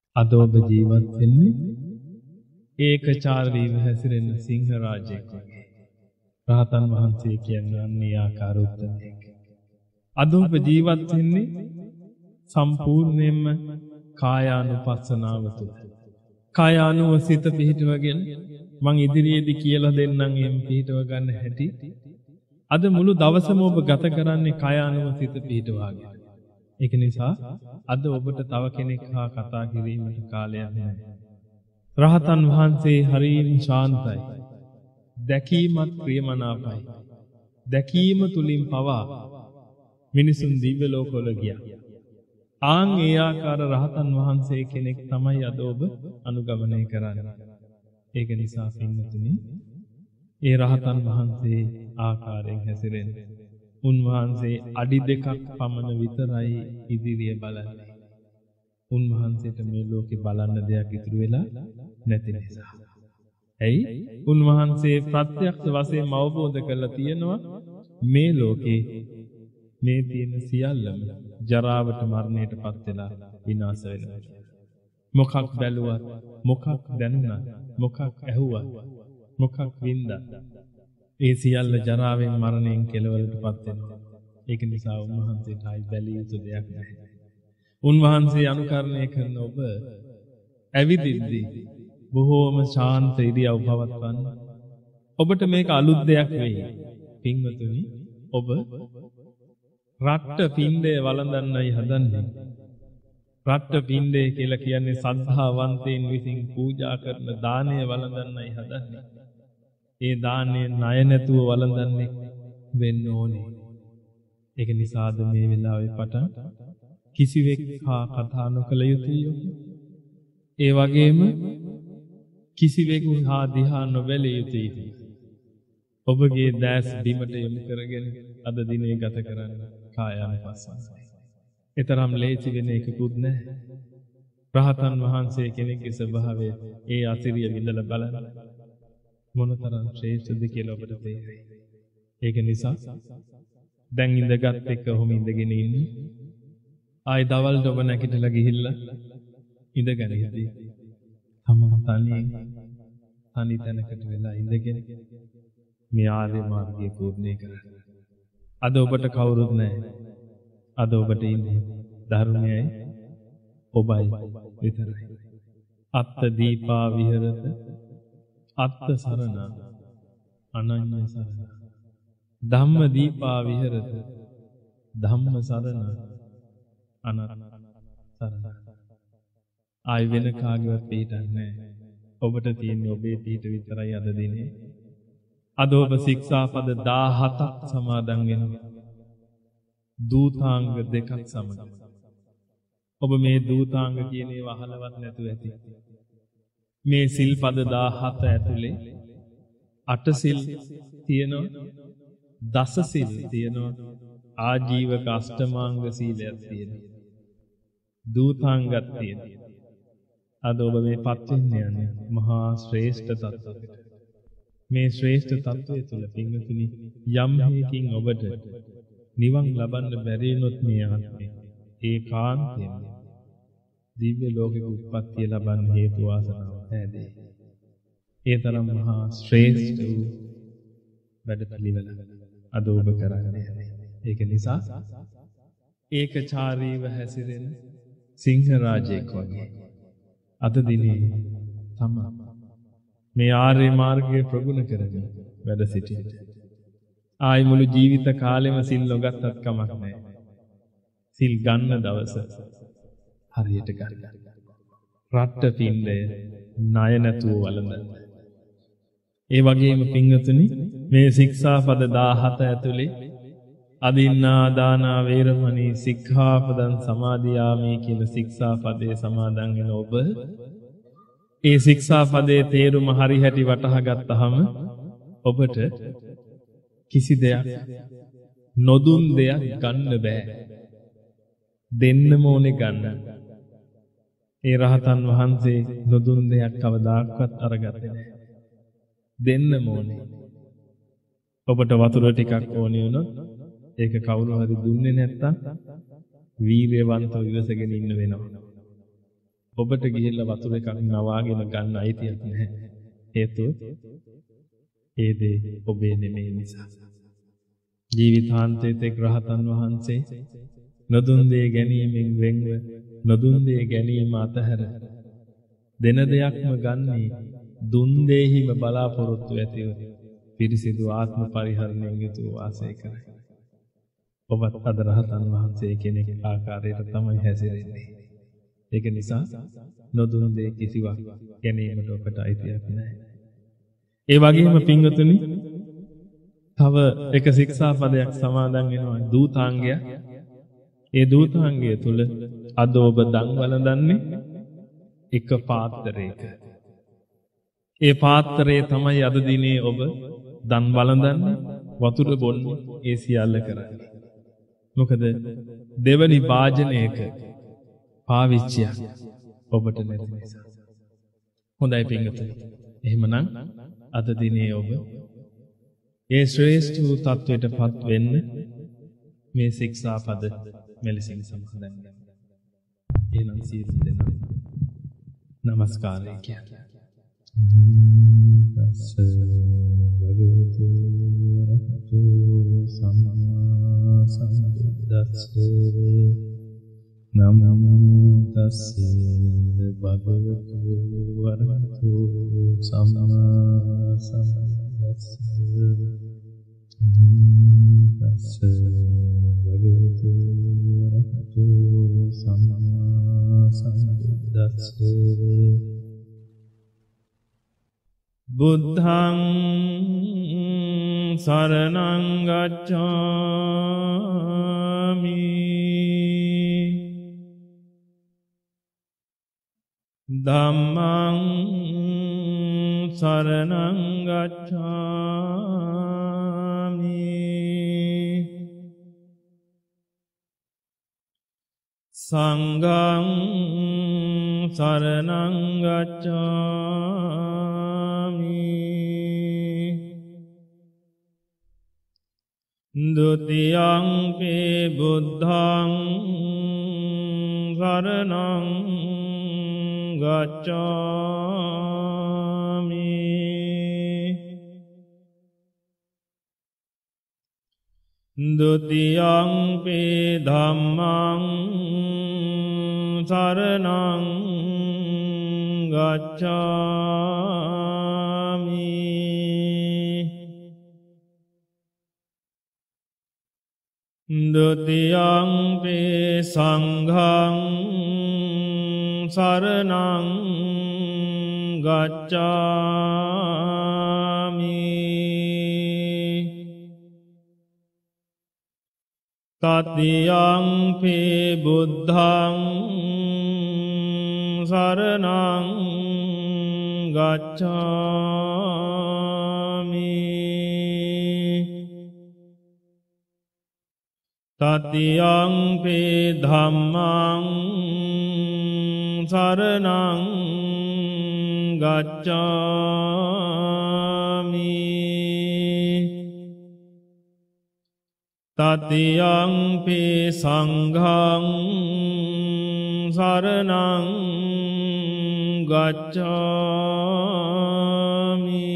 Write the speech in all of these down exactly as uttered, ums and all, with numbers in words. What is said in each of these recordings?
අද ඔබ ජීවත් වෙන්නේ ඒකචාරීව හැසිරෙන සිංහ රාජයෙක් වගේ. රහතන් වහන්සේ කියන්නේ අන්නේ ආකාර උත්තමයෙක්. අද ඔබ ජීවත් වෙන්නේ සම්පූර්ණයෙන්ම කායානුපස්සනාව තුළ. කායානුව සිත පිහිටවගෙන මං ඉදිරියේදී කියලා දෙන්නම් එම් පිහිටව ගන්න හැටි. අද මුළු දවසම ඔබ ගත කරන්නේ කායානුව සිත පිහිටවාගෙන. ඒක නිසා අද ඔබට තව කෙනෙක් හා කතා කිරීමට කාලයක් නැහැ. රහතන් වහන්සේ හරිම ශාන්තයි. දැකීමත් ප්‍රියමනාපයි. දැකීම තුලින් පවා මිනිසුන් දිව්‍ය ලෝකවල ගියා. ආන් ඒ ආකාර රහතන් වහන්සේ කෙනෙක් තමයි අද ඔබ අනුගමනය කරන්නේ. ඒක නිසා පින්වතුනි, ඒ රහතන් වහන්සේ ආකාරයෙන් හැසිරෙන්න. උන්වහන්සේ අඩි දෙකක් පමණ විතරයි ඉදිරිය බලන්නේ. උන්වහන්සේට මේ ලෝකේ බලන්න දෙයක් ඉතුරු වෙලා නැති නිසා. ඇයි? උන්වහන්සේ ප්‍රත්‍යක්ෂ වශයෙන් අවබෝධ කරලා තියෙනවා මේ ලෝකේ මේ තියෙන සියල්ලම ජරාවට මරණයට පත් වෙලා විනාශ වෙනවා. මොකක් බැලුවත්, මොකක් දැනුණත්, මොකක් ඇහුවත්, මොකක් වින්දත්, ඒ සියල්ල ජරාවෙන් මරණයෙන් කෙලවරට පත් වෙනවා. ඒක නිසා උන්වහන්සේට ආයි බැලිය යුතු දෙයක් නැහැ. උන්වහන්සේ අනුකරණය කරන ඔබ ඇවිදිද්දී බොහෝම ශාන්ත ඉරියව් පවත්වන්න. ඔබට මේක අලුත් දෙයක් වෙයි. පින්වතුනි, ඔබ රට්ට පින්ඩය වළඳන්නයි හදන්නේ. රට්ට පින්ඩය කියලා කියන්නේ සද්ධාවන්තයින් විසින් පූජා කරන දානය වළඳන්නයි හදන්නේ. ඒ දානය ණය නැතුව වළඳන්නේ වෙන්න ඕනේ. ඒක නිසාද මේ වෙලාවේ පටන් කිසිවෙක් හා කතා නොකළ යුතුය. ඒ වගේම කිසිවෙකු හා දිහා නොබැලිය යුතුය. ඔබගේ දැස් බිමට යොමු කරගෙන අද දිනේ ගත කරන්න කායානුපස්සනාවයි. ඒතරම් ලේසි වෙන එකකුත් නැහැ. රහතන් වහන්සේ කෙනෙක්ගේ ස්වභාවය ඒ අසිරිය විඳලා බලන්න මොනතරම් ශ්‍රේෂ්ඨද කියලා ඔබට තේරෙයි. ඒක නිසා දැන් ඉඳගත් එක ඔහොම ඉඳගෙන ඉන්නේ. ආයි දවල්ට ඔබ නැගිටලා ගිහිල්ලා ඉඳගෙන ඉඳී. තමන් තනියෙන් තනි තැනකට වෙලා ඉඳගෙන මේ ආර්ය මාර්ගය පූර්ණේ කරන්න. අද ඔබට කවුරුත් නැහැ. අද ඔබට ඉන්නේ ධර්මයයි ඔබයි විතරයි. අත්ත දීපා විහෙරත අත්ත සරණ අනඤ්‍ය සරණ. ධම්ම දීපා විහෙරත ධම්ම සරණ අනත් සරණ. ආයි වෙන කාගේවත් පිටක් නැහැ. ඔබට තියෙන්නේ ඔබේ පිට විතරයි අද දිනේ. අද ඔබ ශික්ෂාපද දහහතක් සමාදන් වෙනවා. දූතාංග දෙකක් සමග. ඔබ මේ දූතාංග කියන ඒවා අහලවත් නැතුව ඇති. මේ සිල්පද දහහත ඇතුලේ අට සිල් තියෙනවා, දස සිල් තියෙනවා, ආජීවක අෂ්ටමාංග සීලයක් තියෙනවා, දූතාංගත් තියෙනවා. අද ඔබ මේ පත් වෙන්න යන්නේ මහා ශ්‍රේෂ්ඨ තත්ත්වයකට. මේ ශ්‍රේෂ්ඨ තත්ත්වය තුළ පින්වතුනි, යම් හේකින් ඔබට නිවන් ලබන්න බැරි වුණොත් මේ ආත්මය ඒකාන්තයෙන් දිව්‍ය ලෝකෙක උත්පත්තිය ලබන්න හේතු වාසනාව හැදේ. ඒ තරම් මහා ශ්‍රේෂ්ඨ වූ වැඩපිළිවෙල අද ඔබ කරන්නේ. ඒක නිසා ඒකචාරීව හැසිරෙන සිංහ රාජයෙක් වගේ අද දිනේ තමයි මේ ආර්ය මාර්ගයේ ප්‍රගුණ කරගෙන වැඩ සිටින්න. ආයි මුළු ජීවිත කාලෙම සිල් නොගත්තත් කමක් නැහැ. සිල් ගන්න දවස හරියට ගන්න. රට්ට පින්ඩය ණය නැතුව වළඳන්න. ඒ වගේම පින්වතුනි, මේ ශික්ෂාපද දහහත ඇතුලේ අදින්නා දානා වේරමණී සික්ඛාපදං සමාදියාමි කියලා ශික්ෂාපදයේ සමාදන් වෙන ඔබ ඒ ශික්ෂාපදයේ තේරුම හරි හැටි වටහා ගත්තාම ඔබට කිසි දෙයක් නොදුන් දෙයක් ගන්න බෑ. දෙන්නම ඕනේ ගන්න. ඒ රහතන් වහන්සේ නොදුන් දෙයක් කවදාක්වත් අරගත්තේ නැහැ. දෙන්නම ඕනේ. ඔබට වතුර ටිකක් ඕනේ වුණොත් ඒක කවුරු හරි දුන්නේ නැත්තම් වීර්යවන්තව ඉවසගෙන ඉන්න වෙනවා. ඔබට ගිහිල්ලා වතුර එකක් නවාගෙන ගන්න අයිතියක් නැහැ. හේතුව ඒ දේ ඔබේ නෙමෙයි නිසා. ජීවිතාන්තයේ තෙක් රහතන් වහන්සේ නොදුන් දේ ගැනීමෙන් වෙන්ව නොදුන් දේ ගැනීම අතහැර දෙන දෙයක්ම ගන්නේ දුන් දෙහිම බලාපොරොත්තු ඇතිව පිරිසිදු ආත්ම පරිහරණයෙන් යුතුව වාසය කරයි. ඔබත් අද රහතන් වහන්සේ කෙනෙක් ආකාරයට තමයි හැසිරෙන්නේ. ඒක නිසා නොදුන් දේ කිසිවක් ගැනීමට ඔබට අයිතියක් නැහැ. ඒ වගේම පින්වතුනි තව එක ශික්ෂාපදයක් සමාදන් වෙනවා දූතාංගය. ඒ දූතාංගය තුල අද ඔබ දන් වළඳන්නේ එක පාත්‍රයක. ඒ පාත්‍රයේ තමයි අද දිනේ ඔබ දන් වළඳන්නේ වතුර බොන්නේ ඒ සියල්ල කරන්නේ. මොකද දෙවනි වාජනයක පාවිච්චියක් ඔබට නැති නිසා. හොඳයි පින්වතුනි. එහෙමනම් අද දිනේ ඔබ ඒ ශ්‍රේෂ්ඨ වූ තත්වයටපත් වෙන්න මේ ශික්ෂාපද මෙලෙසින් සමාදන් වෙන්න. එහෙනම් සියලු දෙනා නමස්කාරය කියන්නේ. තස්ස භගවතු වරහතු සම්මා සම්බුද්දස්ස නමෝ තස්ස භගවතු වරහතු සම්මා සම්බුද්දස්ස තස්ස භගවතු වරහතු සම්මා සම්බුද්දස්ස බුද්ධං සරණං ගච්ඡාමි ධම්මං සරණං ගච්ඡාමි සංඝං සරණං ගච්ඡාමි ဒုတိယံ පි බුද්ධං සරණං ගච්ඡාමි ဒုတိယံ පි ධම්මං සරණං ගච්ඡාමි ဒုတိယံ පි සංඝං සරණං ගච්ඡාමි တတိယံ පි බුද්ධං සරණං ගච්ඡාමි တတိယံ පි ධම්මං සරණං ගච්ඡාමි တတိယံ පි සංඝං සරණං ගච්ඡාමි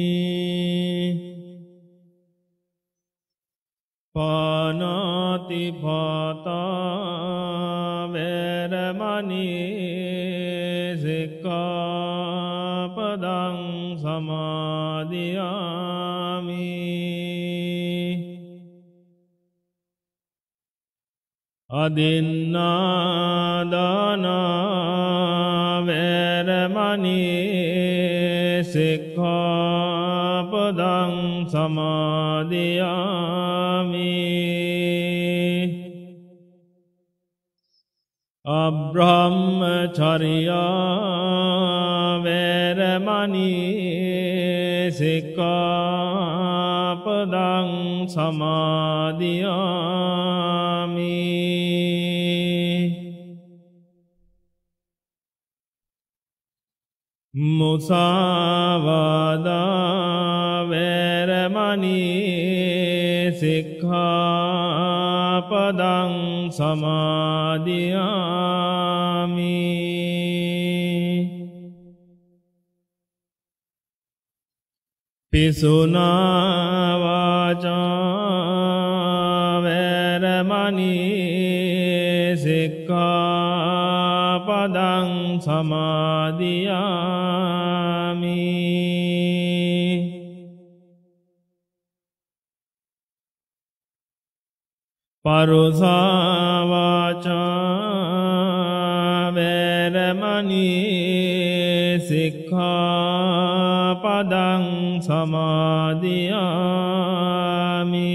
ပါဏာတိပါတာဝေရမဏီ සික්ඛාපදං සමාදියාමි อดินนาดานาเวรมณีสิกขาปดังสมาธิยามิอับรมชริยาเวรมณีสิกขาปดังสมาธิยามิมุสาวาดาเวรมณีสิกขาปดังสมาธิยามิ පිසුනා වාචා වේරමණී සික්ඛාපදං සමාදියාමි පරුසා වාචා වේරමණී සික්ඛාපදං සමාදියාමි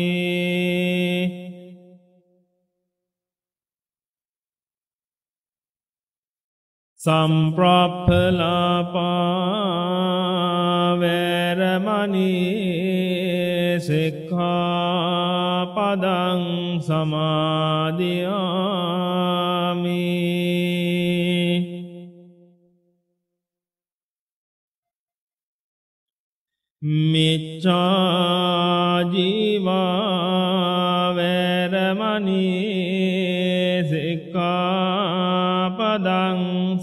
සම්ප්‍රප්පලාපා වේරමණී සික්ඛාපදං සමාදියාමි මිච්ඡා ජීවා වේරමණී සික්ඛාපදං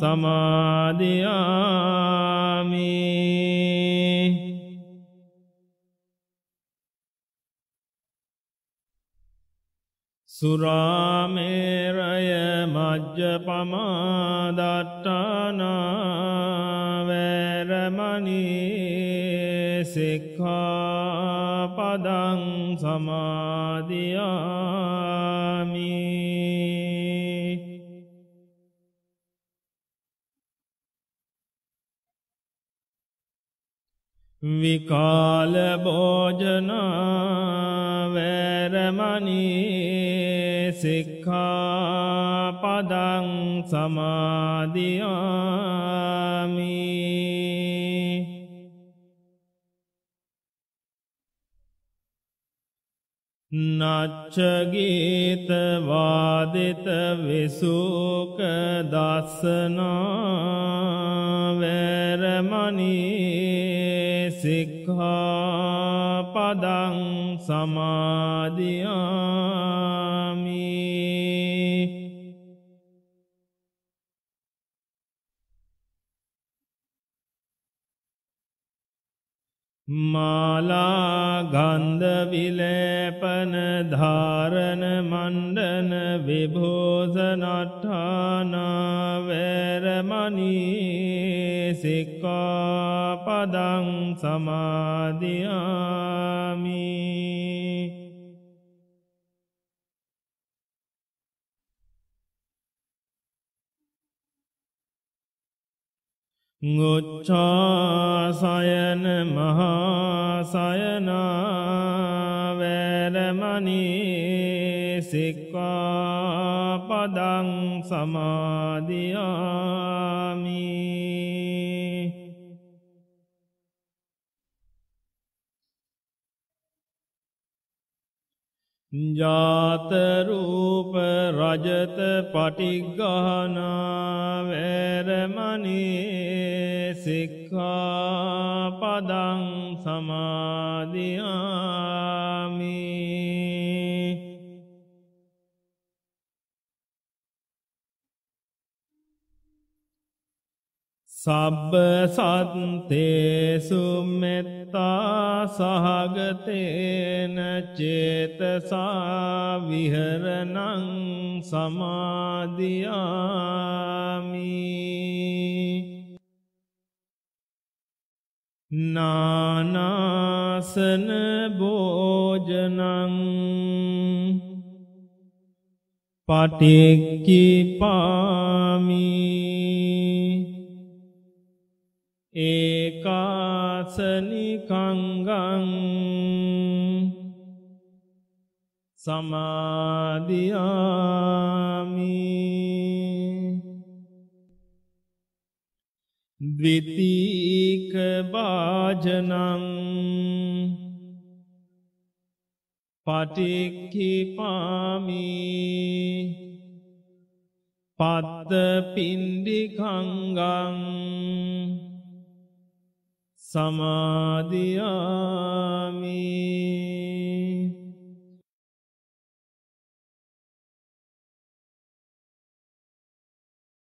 සමාදියාමි සුරාමේරය මජ්ජපමා දට්ඨානා වේරමණී සික්ඛාපදං සමාදියාමි විකාල භෝජනා වේරමණී සික්ඛාපදං සමාදියාමි නච්ච ගීත වාදිත විසුක දස්සනා වේරමණී සික්ඛාපදං සමාදියාමි මාලා ගන්ධ විලේපන ධාරණ මණ්ඩන විභූෂණට්ඨාන වේරමණී සික්ඛාපදං සමාදියාමි උච්චාසයන මහාසයනා වේරමණී සික්ඛාපදං සමාදියාමි ජාත රූප රජත පටිඝානා වේරමණී සික්ඛාපදං සමාදියාමි සබ්බ සත්තේසු මෙත්තා සහගතේන චේතසා විහරණං සමාදියාමි නානාසන භෝජනං පටික්ඛිපාමි ඒකාසනිකංගං සමාදියාමි ද්විතීක භාජනං පටික්ඛිපාමි පත්ත පින්ඩිකංගං සමාදියාමි